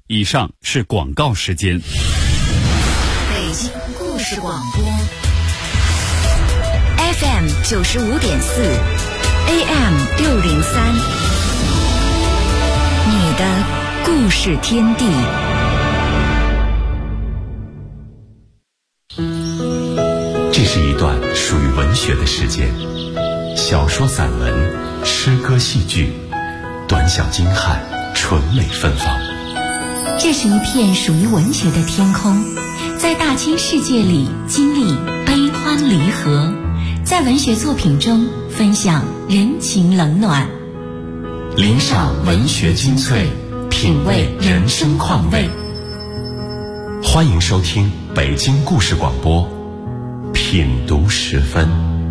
以上是广告时间。 北京故事广播 FM 95.4 AM 603，你的故事天地。 这是一段属于文学的时间，小说、散文、诗歌、戏剧，短小精悍，纯美芬芳。 这是一片属于文学的天空，在大千世界里经历悲欢离合，在文学作品中分享人情冷暖， 领赏文学精粹，品味人生况味。欢迎收听北京故事广播品读时分。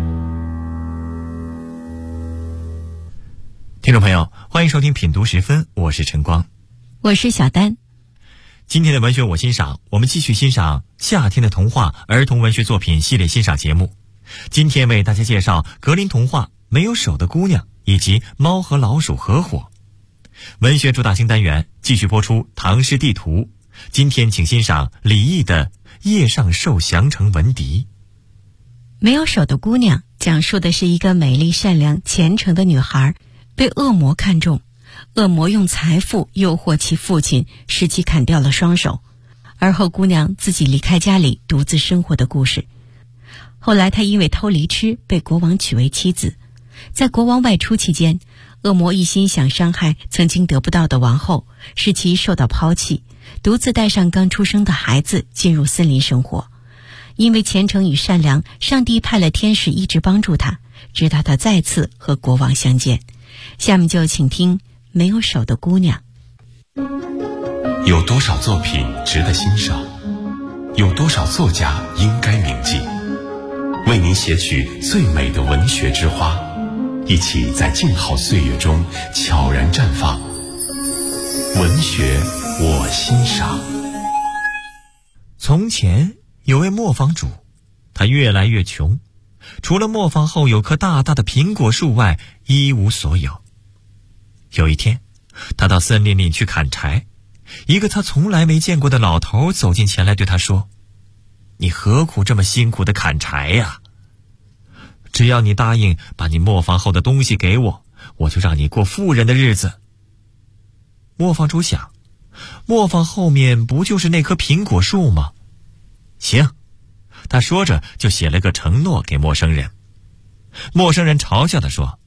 听众朋友，欢迎收听品读时分，我是陈光， 我是小丹。 今天的文学我欣赏，我们继续欣赏夏天的童话儿童文学作品系列欣赏节目。今天为大家介绍格林童话《没有手的姑娘》以及《猫和老鼠合伙》。文学主打星单元继续播出唐诗地图。今天请欣赏李益的《夜上受降城闻笛》。 没有手的姑娘讲述的是一个美丽、善良、虔诚的女孩被恶魔看中，恶魔用财富诱惑其父亲，使其砍掉了双手，而后姑娘自己离开家里独自生活的故事。后来她因为偷梨吃被国王娶为妻子，在国王外出期间，恶魔一心想伤害曾经得不到的王后，使其受到抛弃，独自带上刚出生的孩子进入森林生活。因为虔诚与善良，上帝派了天使一直帮助他，直到他再次和国王相见。下面就请听《没有手的姑娘》。 有多少作品值得欣赏？有多少作家应该铭记？为您写取最美的文学之花，一起在静好岁月中悄然绽放。文学我欣赏。 从前有位磨坊主，他越来越穷，除了磨坊后有棵大大的苹果树外，一无所有。有一天，他到森林里去砍柴，一个他从来没见过的老头走近前来对他说：“你何苦这么辛苦地砍柴呀？只要你答应把你磨坊后的东西给我，我就让你过富人的日子。”磨坊主想，磨坊后面不就是那棵苹果树吗？行，他说着就写了个承诺给陌生人。陌生人嘲笑地说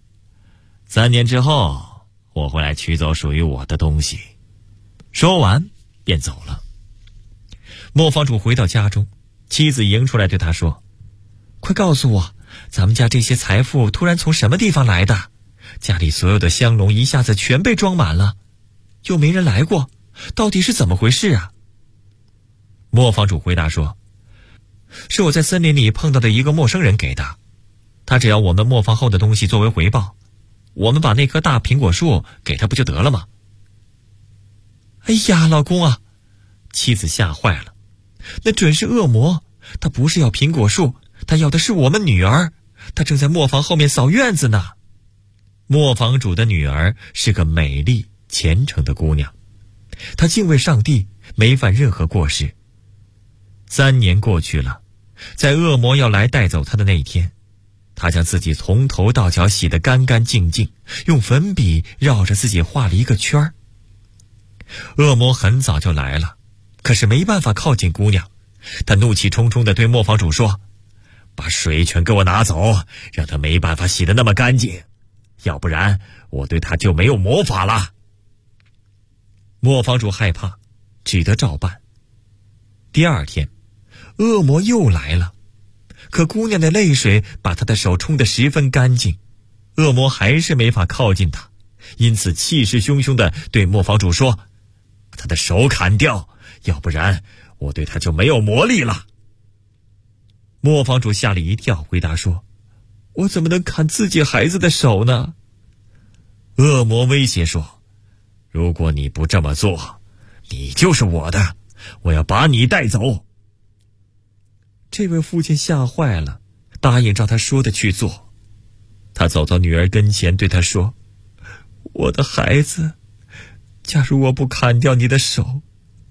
：“3年之后，我会来取走属于我的东西。”说完便走了。磨坊主回到家中，妻子迎出来对他说：“快告诉我，咱们家这些财富突然从什么地方来的？家里所有的香笼一下子全被装满了，又没人来过，到底是怎么回事啊？”磨坊主回答说：“是我在森林里碰到的一个陌生人给的，他只要我们磨坊后的东西作为回报，我们把那棵大苹果树给他不就得了吗？”哎呀，老公啊！妻子吓坏了，那准是恶魔，他不是要苹果树，他要的是我们女儿，他正在磨坊后面扫院子呢。磨坊主的女儿是个美丽虔诚的姑娘，她敬畏上帝，没犯任何过失。3年过去了，在恶魔要来带走她的那一天，她将自己从头到脚洗得干干净净，用粉笔绕着自己画了一个圈儿。恶魔很早就来了，可是没办法靠近姑娘。他怒气冲冲地对磨坊主说：“把水全给我拿走，让他没办法洗得那么干净，要不然我对他就没有魔法了。”磨坊主害怕，只得照办。第2天，恶魔又来了，可姑娘的泪水把他的手冲得十分干净，恶魔还是没法靠近他，因此气势汹汹地对磨坊主说：“把他的手砍掉，要不然我对他就没有魔力了。”磨坊主吓了一跳，回答说：“我怎么能砍自己孩子的手呢？”恶魔威胁说：“如果你不这么做，你就是我的，我要把你带走。”这位父亲吓坏了，答应照他说的去做。他走到女儿跟前，对她说：“我的孩子，假如我不砍掉你的手，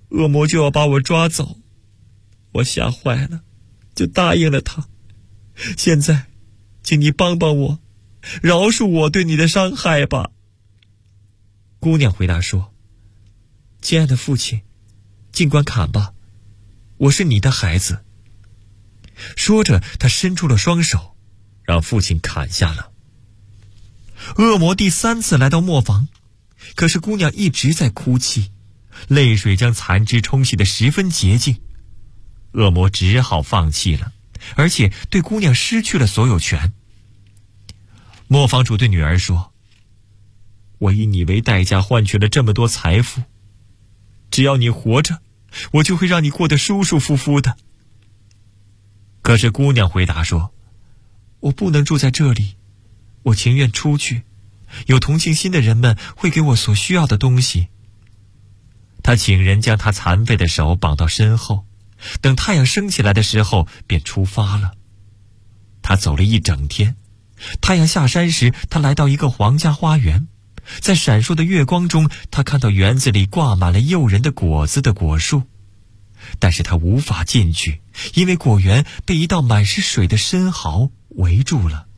恶魔就要把我抓走。我吓坏了，就答应了他。现在，请你帮帮我，饶恕我对你的伤害吧。”姑娘回答说：“亲爱的父亲，尽管砍吧，我是你的孩子。”说着，她伸出了双手，让父亲砍下了。恶魔第3次来到磨坊，可是姑娘一直在哭泣，泪水将残肢冲洗得十分洁净。恶魔只好放弃了，而且对姑娘失去了所有权。磨坊主对女儿说：“我以你为代价换取了这么多财富，只要你活着，我就会让你过得舒舒服服的。”可是姑娘回答说：“我不能住在这里，我情愿出去，有同情心的人们会给我所需要的东西。”她请人将她残废的手绑到身后，等太阳升起来的时候便出发了。她走了一整天，太阳下山时，她来到一个皇家花园，在闪烁的月光中，她看到园子里挂满了诱人的果子的果树，但是她无法进去，因为果园被一道满是水的深壕围住了。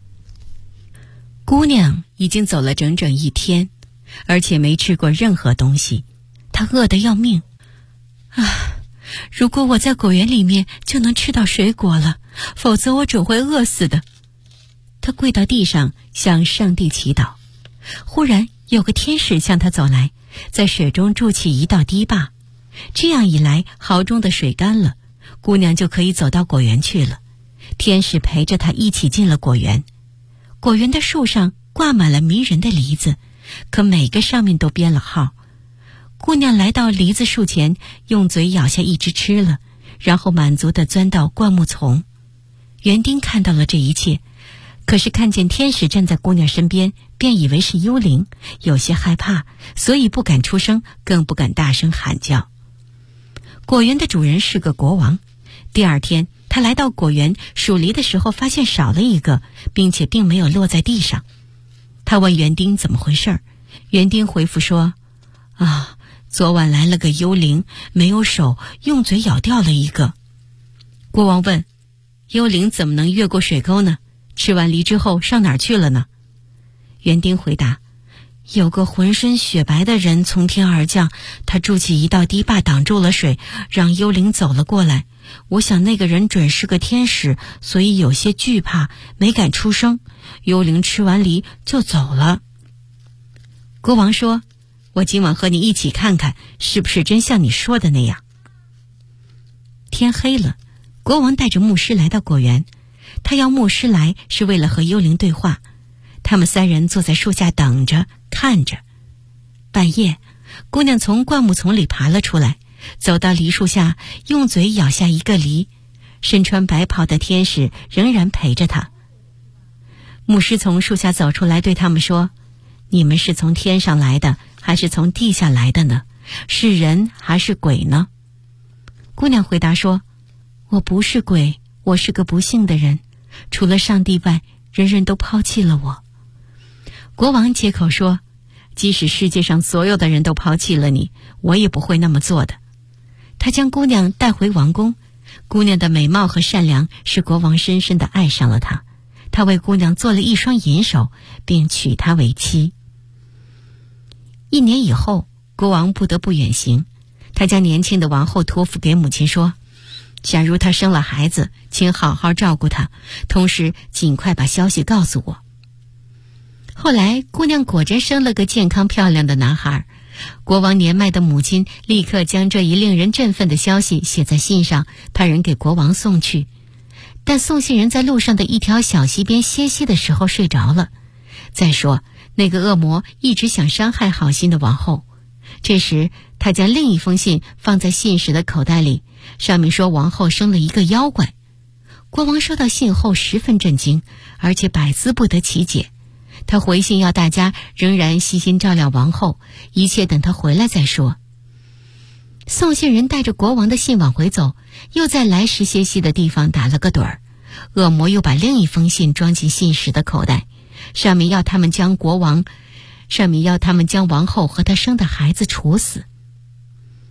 姑娘已经走了整整1天，而且没吃过任何东西，她饿得要命。如果我在果园里面就能吃到水果了，否则我准会饿死的。她跪到地上向上帝祈祷。忽然有个天使向她走来，在水中筑起一道堤坝，这样一来，壕中的水干了，姑娘就可以走到果园去了。天使陪着她一起进了果园。果园的树上挂满了迷人的梨子，可每个上面都编了号。姑娘来到梨子树前，用嘴咬下一只吃了，然后满足地钻到灌木丛。园丁看到了这一切，可是看见天使站在姑娘身边，便以为是幽灵，有些害怕，所以不敢出声，更不敢大声喊叫。果园的主人是个国王。第2天，他来到果园数梨的时候，发现少了一个，并且并没有落在地上。他问园丁怎么回事，园丁回复说：“昨晚来了个幽灵，没有手，用嘴咬掉了一个。”国王问：“幽灵怎么能越过水沟呢？吃完梨之后上哪儿去了呢？”园丁回答：“有个浑身雪白的人从天而降，他筑起一道堤坝挡住了水，让幽灵走了过来。我想那个人准是个天使，所以有些惧怕，没敢出声。幽灵吃完梨就走了。”国王说：“我今晚和你一起看看，是不是真像你说的那样。”天黑了，国王带着牧师来到果园。他要牧师来是为了和幽灵对话。他们3人坐在树下等着看着。半夜，姑娘从灌木丛里爬了出来，走到梨树下，用嘴咬下一个梨。身穿白袍的天使仍然陪着她。牧师从树下走出来，对他们说：“你们是从天上来的，还是从地下来的呢？是人还是鬼呢？”姑娘回答说：“我不是鬼，我是个不幸的人，除了上帝外，人人都抛弃了我。”国王接口说：“即使世界上所有的人都抛弃了你，我也不会那么做的。”他将姑娘带回王宫，姑娘的美貌和善良使国王深深地爱上了她。他为姑娘做了一双银手，并娶她为妻。1年以后，国王不得不远行，他将年轻的王后托付给母亲说：“假如她生了孩子，请好好照顾她，同时尽快把消息告诉我。”后来，姑娘果真生了个健康漂亮的男孩。国王年迈的母亲立刻将这一令人振奋的消息写在信上，派人给国王送去。但送信人在路上的一条小溪边歇息的时候睡着了。再说，那个恶魔一直想伤害好心的王后。这时，他将另一封信放在信使的口袋里，上面说王后生了一个妖怪。国王收到信后十分震惊，而且百思不得其解。他回信要大家仍然悉心照料王后，一切等他回来再说。送信人带着国王的信往回走，又在来时歇息的地方打了个盹儿。恶魔又把另一封信装进信使的口袋，上面要他们将王后和她生的孩子处死。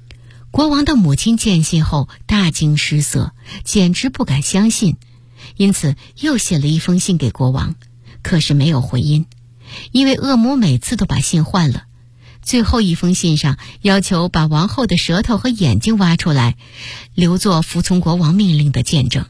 国王的母亲见信后大惊失色，简直不敢相信，因此又写了一封信给国王，可是没有回音，因为恶魔每次都把信换了。最后一封信上要求把王后的舌头和眼睛挖出来，留作服从国王命令的见证。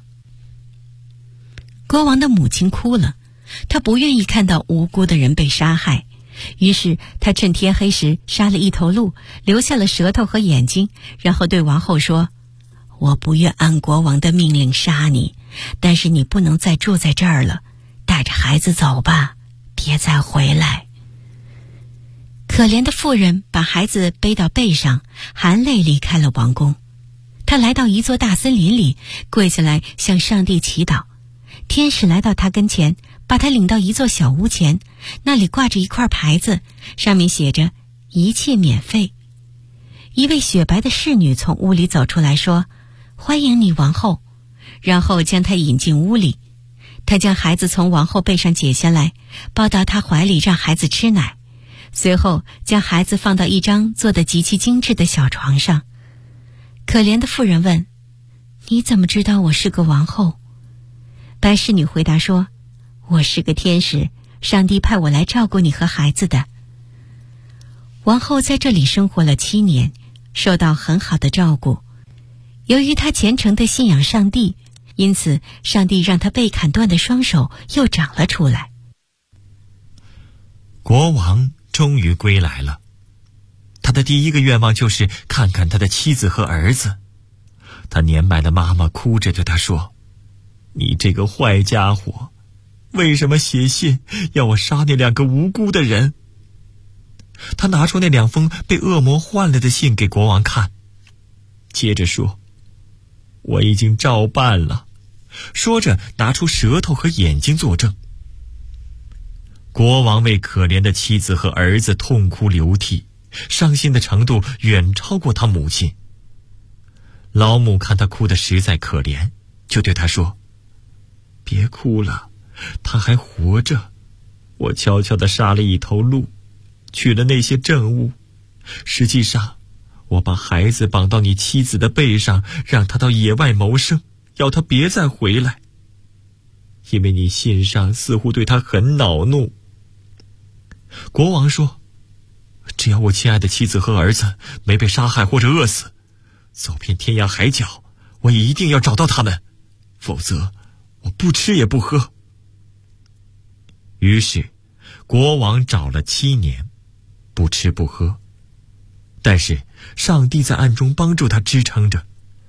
国王的母亲哭了，她不愿意看到无辜的人被杀害，于是他趁天黑时杀了一头鹿，留下了舌头和眼睛，然后对王后说：我不愿按国王的命令杀你，但是你不能再住在这儿了，带着孩子走吧，别再回来。可怜的妇人把孩子背到背上，含泪离开了王宫。她来到一座大森林里，跪下来向上帝祈祷。天使来到她跟前，把她领到一座小屋前，那里挂着一块牌子，上面写着一切免费。一位雪白的侍女从屋里走出来说：欢迎你，王后。然后将她引进屋里。她将孩子从王后背上解下来，抱到她怀里，让孩子吃奶。随后将孩子放到一张做得极其精致的小床上。可怜的妇人问：你怎么知道我是个王后？白侍女回答说：我是个天使，上帝派我来照顾你和孩子的。王后在这里生活了7年，受到很好的照顾。由于她虔诚地信仰上帝，因此上帝让她被砍断的双手又长了出来。 国王终于归来了，他的第一个愿望就是看看他的妻子和儿子。他年迈的妈妈哭着对他说：你这个坏家伙，为什么写信要我杀那2个无辜的人？他拿出那2封被恶魔换了的信给国王看，接着说：我已经照办了，说着拿出舌头和眼睛作证。国王为可怜的妻子和儿子痛哭流涕，伤心的程度远超过他母亲。老母看他哭得实在可怜，就对他说：别哭了，他还活着。我悄悄地杀了一头鹿，取了那些证物。实际上，我把孩子绑到你妻子的背上，让他到野外谋生，要他别再回来。因为你信上似乎对他很恼怒。国王说：只要我亲爱的妻子和儿子没被杀害或者饿死，走遍天涯海角，我也一定要找到他们，否则我不吃也不喝。于是国王找了7年，不吃不喝，但是上帝在暗中帮助他支撑着。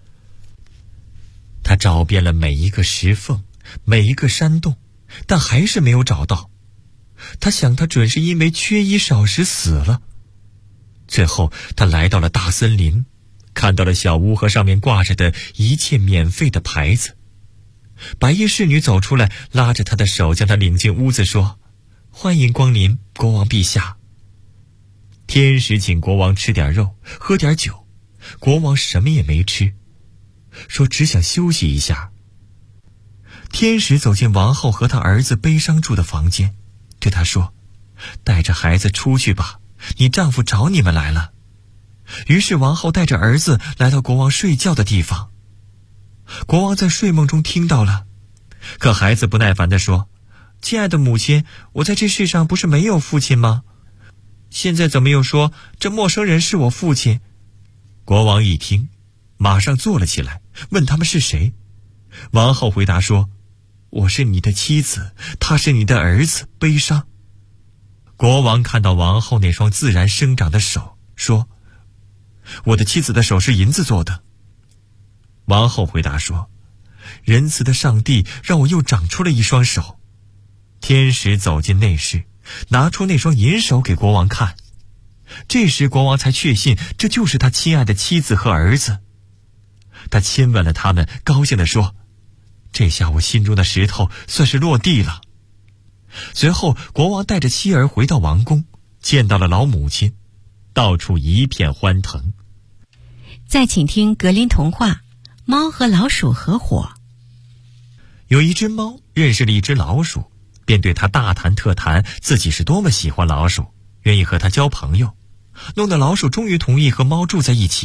他找遍了每一个石缝，每一个山洞，但还是没有找到。他想他准是因为缺衣少食死了。最后他来到了大森林，看到了小屋和上面挂着的一切免费的牌子。白衣侍女走出来，拉着他的手将他领进屋子，说：欢迎光临，国王陛下。天使请国王吃点肉，喝点酒，国王什么也没吃，说只想休息一下。天使走进王后和她儿子悲伤住的房间，对她说：带着孩子出去吧，你丈夫找你们来了。于是王后带着儿子来到国王睡觉的地方。国王在睡梦中听到了，可孩子不耐烦地说：亲爱的母亲，我在这世上不是没有父亲吗？现在怎么又说这陌生人是我父亲？国王一听，马上坐了起来，问他们是谁。王后回答说：我是你的妻子，他是你的儿子，悲伤。国王看到王后那双自然生长的手，说：我的妻子的手是银子做的。王后回答说：仁慈的上帝让我又长出了一双手。天使走进内室，拿出那双银手给国王看。这时国王才确信这就是他亲爱的妻子和儿子。他亲吻了他们，高兴地说：这下我心中的石头算是落地了。随后国王带着妻儿回到王宫，见到了老母亲，到处一片欢腾。 再请听格林童话《猫和老鼠合伙》。 有一只猫认识了一只老鼠，便对它大谈特谈自己是多么喜欢老鼠，愿意和它交朋友，弄得老鼠终于同意和猫住在一起，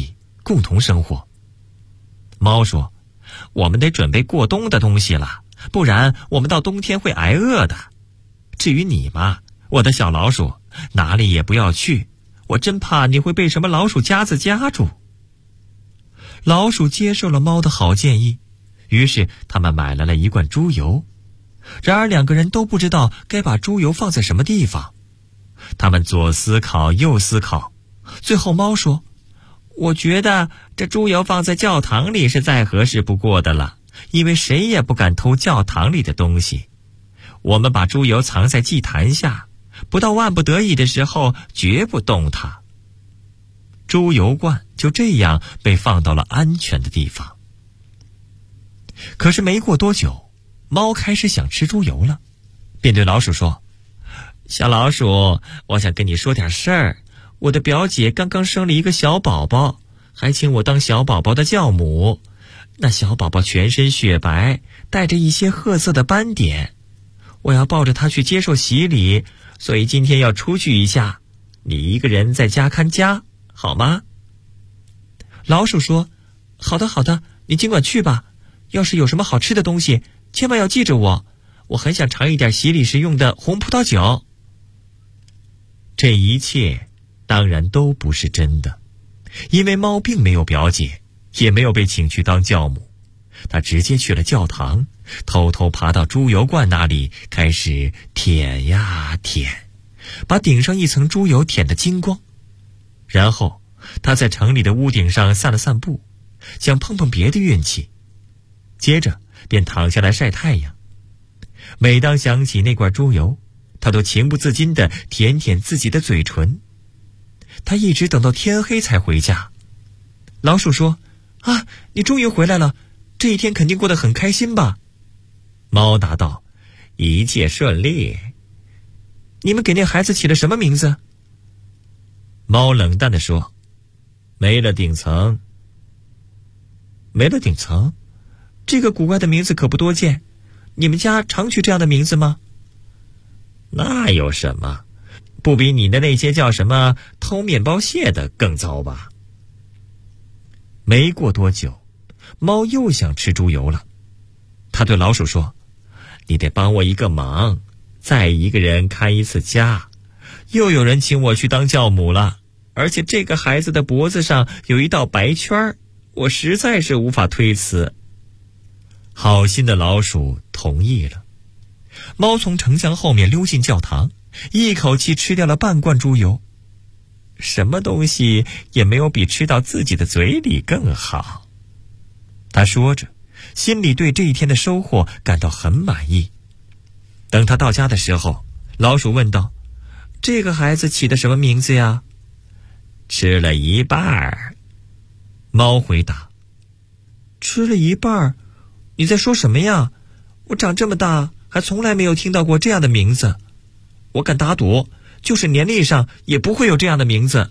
共同生活。猫说：“我们得准备过冬的东西了，不然我们到冬天会挨饿的。至于你嘛，我的小老鼠，哪里也不要去，我真怕你会被什么老鼠夹子夹住。”老鼠接受了猫的好建议，于是他们买来了一罐猪油。然而两个人都不知道该把猪油放在什么地方，他们左思考右思考，最后猫说：“我觉得这猪油放在教堂里是再合适不过的了，因为谁也不敢偷教堂里的东西。我们把猪油藏在祭坛下，不到万不得已的时候绝不动它。”猪油罐就这样被放到了安全的地方。可是没过多久，猫开始想吃猪油了，便对老鼠说：“小老鼠，我想跟你说点事儿。我的表姐刚刚生了一个小宝宝，还请我当小宝宝的教母。那小宝宝全身雪白，带着一些褐色的斑点。我要抱着他去接受洗礼，所以今天要出去一下。你一个人在家看家，好吗？”老鼠说：“好的好的，你尽管去吧。要是有什么好吃的东西，千万要记着我。我很想尝一点洗礼时用的红葡萄酒。”这一切当然都不是真的，因为猫并没有表姐，也没有被请去当教母。他直接去了教堂，偷偷爬到猪油罐那里，开始舔呀舔，把顶上一层猪油舔得精光。然后他在城里的屋顶上散了散步，想碰碰别的运气。接着便躺下来晒太阳。每当想起那罐猪油，他都情不自禁地舔舔自己的嘴唇。他一直等到天黑才回家。老鼠说：“啊，你终于回来了，这一天肯定过得很开心吧？”猫答道：“一切顺利。”“你们给那孩子起了什么名字？”猫冷淡地说：“没了顶层。”“没了顶层？这个古怪的名字可不多见，你们家常取这样的名字吗？”“那有什么，不比你的那些叫什么偷面包屑的更糟吧。”没过多久，猫又想吃猪油了。他对老鼠说：“你得帮我一个忙，再一个人看一次家。又有人请我去当教母了，而且这个孩子的脖子上有一道白圈，我实在是无法推辞。”好心的老鼠同意了。猫从城墙后面溜进教堂，一口气吃掉了半罐猪油。什么东西也没有比吃到自己的嘴里更好。他说着，心里对这一天的收获感到很满意。等他到家的时候，老鼠问道：“这个孩子起的什么名字呀？”“吃了一半。”猫回答。“吃了一半？你在说什么呀？我长这么大还从来没有听到过这样的名字。我敢打赌，就是年历上也不会有这样的名字。”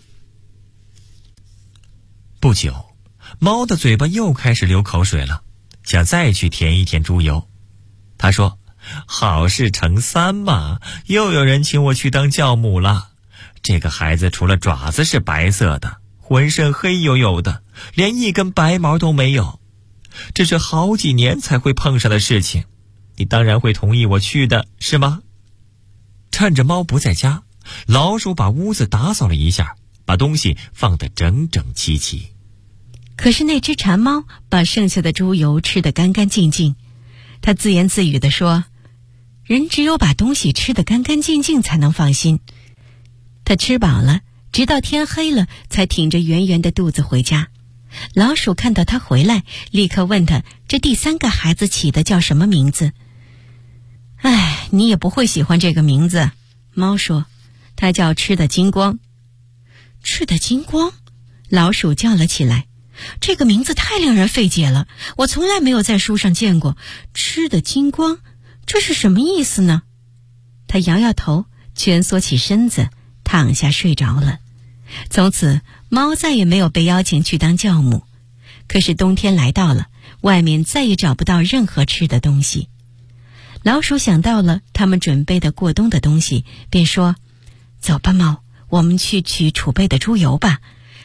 不久，猫的嘴巴又开始流口水了，想再去舔一舔猪油。他说：“好事成三嘛，又有人请我去当教母了。这个孩子除了爪子是白色的，浑身黑黝黝的，连一根白毛都没有。这是好几年才会碰上的事情，你当然会同意我去的，是吗？”趁着猫不在家，老鼠把屋子打扫了一下，把东西放得整整齐齐。 可是那只馋猫把剩下的猪油吃得干干净净，它自言自语地说：“人只有把东西吃得干干净净才能放心。”它吃饱了，直到天黑了才挺着圆圆的肚子回家。老鼠看到他回来，立刻问他这第三个孩子起的叫什么名字。“哎，你也不会喜欢这个名字。”猫说，“他叫吃得精光。”“吃得精光？”老鼠叫了起来，“这个名字太令人费解了，我从来没有在书上见过。吃得精光，这是什么意思呢？”他摇摇头，蜷缩起身子，躺下睡着了。从此，猫再也没有被邀请去当教母。可是冬天来到了，外面再也找不到任何吃的东西。老鼠想到了他们准备的过冬的东西，便说：“走吧，猫，我们去取储备的猪油吧。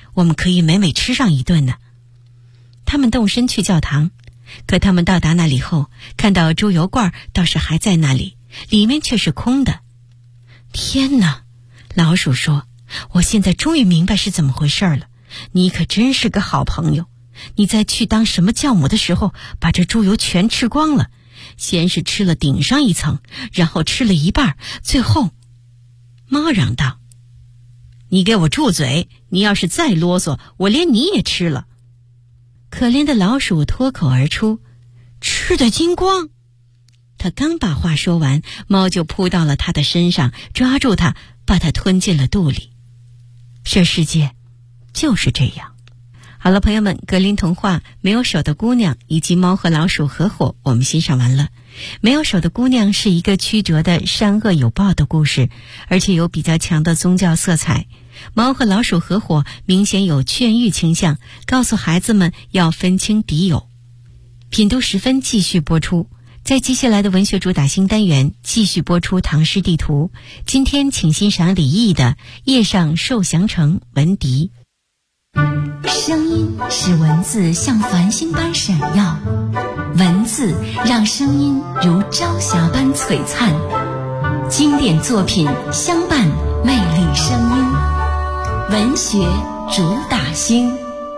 我们可以美美吃上一顿呢。他们动身去教堂，可他们到达那里后，看到猪油罐倒是还在那里，里面却是空的。天哪！老鼠说，我现在终于明白是怎么回事了。你可真是个好朋友，你在去当什么教母的时候，把这猪油全吃光了，先是吃了顶上一层，然后吃了一半，最后……猫嚷道：你给我住嘴！你要是再啰嗦，我连你也吃了。可怜的老鼠脱口而出：吃得精光。他刚把话说完，猫就扑到了他的身上，抓住他，把他吞进了肚里。这世界就是这样。好了，朋友们，格林童话《没有手的姑娘》以及猫和老鼠合伙我们欣赏完了。没有手的姑娘是一个曲折的善恶有报的故事，而且有比较强的宗教色彩。猫和老鼠合伙明显有劝喻倾向，告诉孩子们要分清敌友。品读时分继续播出，在接下来的文学主打新单元继续播出唐诗地图。今天请欣赏李益的《夜上受降城闻笛》。 声音使文字像繁星般闪耀，文字让声音如朝霞般璀璨。经典作品相伴，魅力声音，文学主打星。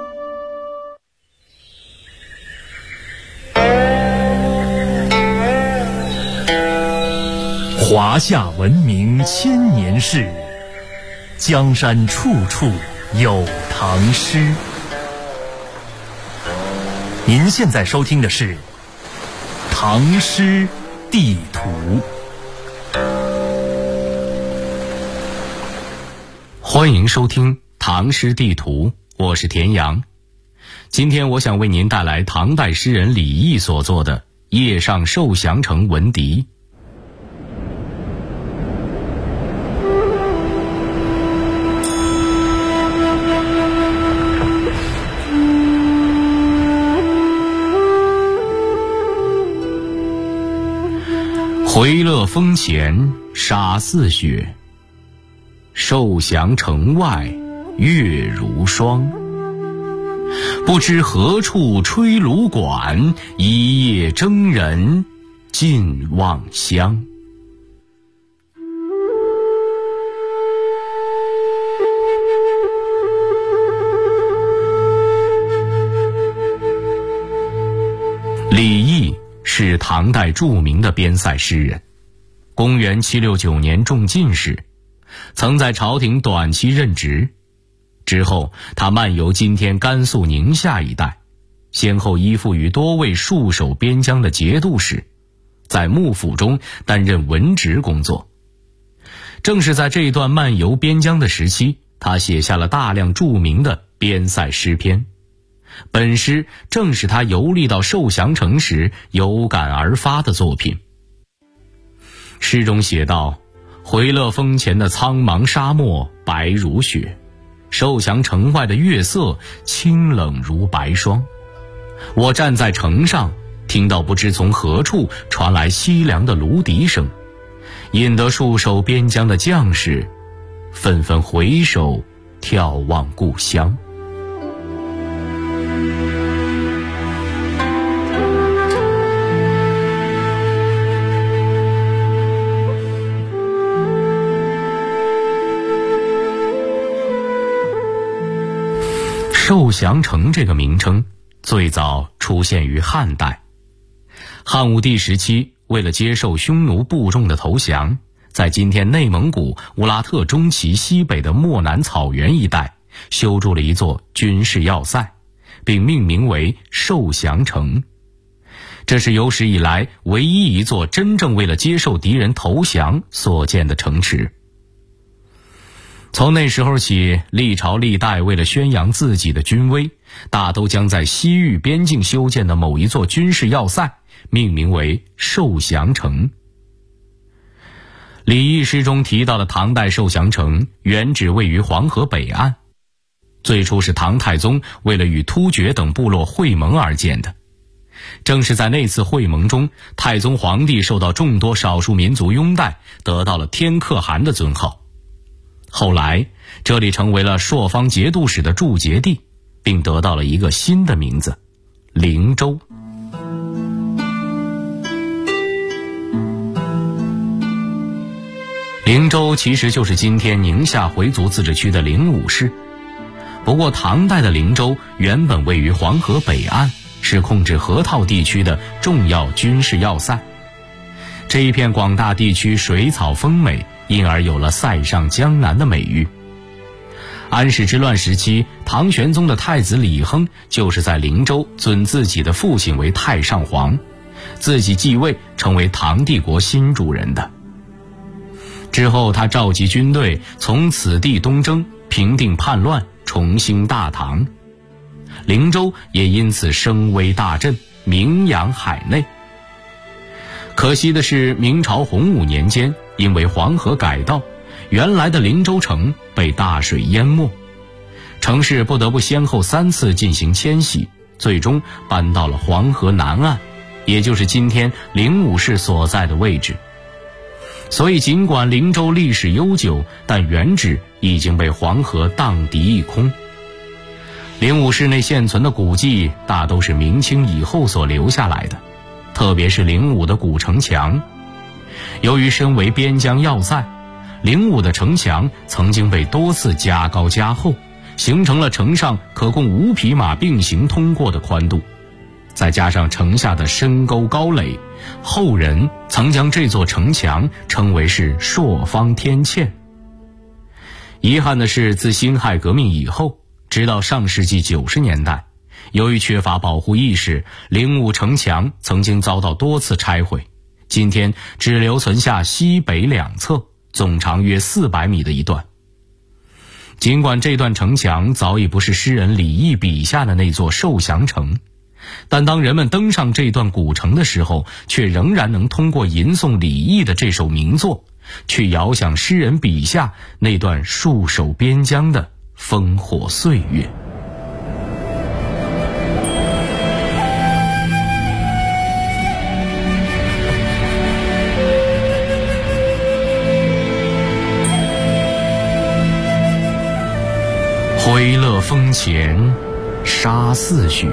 华夏文明千年事，江山处处有唐诗。您现在收听的是《唐诗地图》。 欢迎收听《唐诗地图》，我是田阳。今天我想为您带来唐代诗人李益所作的《夜上受降城闻笛》。回乐峰前沙似雪，受降城外月如霜。不知何处吹芦管，一夜征人尽望乡。李益是唐代著名的边塞诗人，公元769年中进士，曾在朝廷短期任职。之后他漫游今天甘肃宁夏一带，先后依附于多位戍守边疆的节度使，在幕府中担任文职工作。正是在这段漫游边疆的时期，他写下了大量著名的边塞诗篇。本诗正是他游历到受降城时有感而发的作品。诗中写道：回乐峰前的苍茫沙漠白如雪，受降城外的月色清冷如白霜。我站在城上，听到不知从何处传来凄凉的芦笛声，引得戍守边疆的将士纷纷回首眺望故乡。受降城这个名称最早出现于汉代。汉武帝时期，为了接受匈奴部众的投降，在今天内蒙古乌拉特中旗西北的漠南草原一带修筑了一座军事要塞，并命名为受降城。这是有史以来唯一一座真正为了接受敌人投降所建的城池。从那时候起，历朝历代为了宣扬自己的军威，大都将在西域边境修建的某一座军事要塞命名为受降城。李益诗中提到的唐代受降城原址位于黄河北岸，最初是唐太宗为了与突厥等部落会盟而建的。正是在那次会盟中，太宗皇帝受到众多少数民族拥戴，得到了天可汗的尊号。 后来这里成为了朔方节度使的驻节地，并得到了一个新的名字——灵州。灵州其实就是今天宁夏回族自治区的灵武市。不过唐代的灵州原本位于黄河北岸，是控制河套地区的重要军事要塞。这一片广大地区水草丰美，因而有了塞上江南的美誉。安史之乱时期，唐玄宗的太子李亨就是在灵州尊自己的父亲为太上皇，自己继位成为唐帝国新主人的。之后他召集军队从此地东征，平定叛乱，重兴大唐。灵州也因此声威大振，名扬海内。可惜的是，明朝洪武年间，因为黄河改道，原来的灵州城被大水淹没，城市不得不先后3次进行迁徙，最终搬到了黄河南岸，也就是今天灵武市所在的位置。所以尽管灵州历史悠久，但原址已经被黄河荡涤一空。灵武市内现存的古迹大都是明清以后所留下来的，特别是灵武的古城墙。由于身为边疆要塞，灵武的城墙曾经被多次加高加厚，形成了城上可供5匹马并行通过的宽度。再加上城下的深沟高垒，后人曾将这座城墙称为是朔方天堑。遗憾的是，自辛亥革命以后，直到上世纪90年代，由于缺乏保护意识，灵武城墙曾经遭到多次拆毁，今天只留存下西北2侧，总长约400米的一段。尽管这段城墙早已不是诗人李益笔下的那座受降城，但当人们登上这段古城的时候，却仍然能通过吟诵李益的这首名作，去遥想诗人笔下那段戍守边疆的烽火岁月。回乐峰前沙似雪，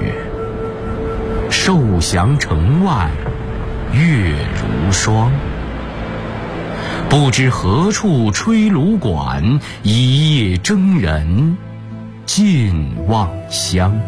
受降城外月如霜。不知何处吹芦管，一夜征人尽望乡。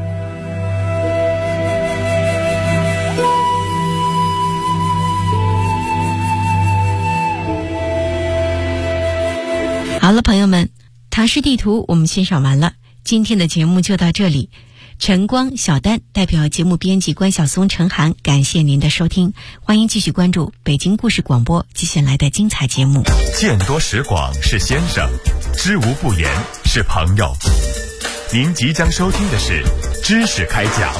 好了，朋友们，唐诗地图我们欣赏完了，今天的节目就到这里。晨光、小丹代表节目编辑关晓松、陈涵，感谢您的收听，欢迎继续关注北京故事广播接下来的精彩节目。 见多识广是先生，知无不言是朋友。您即将收听的是知识开讲。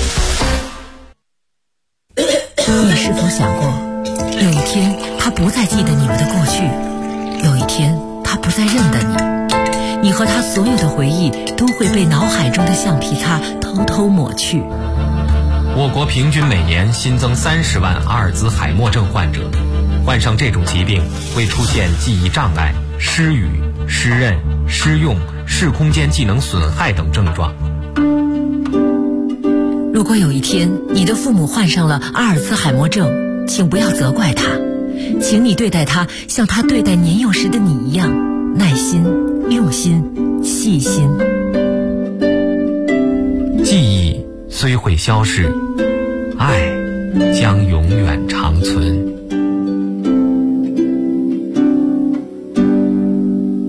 你是否想过，有一天他不再记得你们的过去，有一天他不再认得你，你和他所有的回忆都会被脑海中的橡皮擦偷偷抹去。 我国平均每年新增30万阿尔兹海默症患者，患上这种疾病会出现记忆障碍、失语、失认、失用、视空间技能损害等症状。 如果有一天你的父母患上了阿尔兹海默症，请不要责怪他，请你对待他像他对待年幼时的你一样，耐心、用心、细心。 记忆虽会消逝，爱将永远长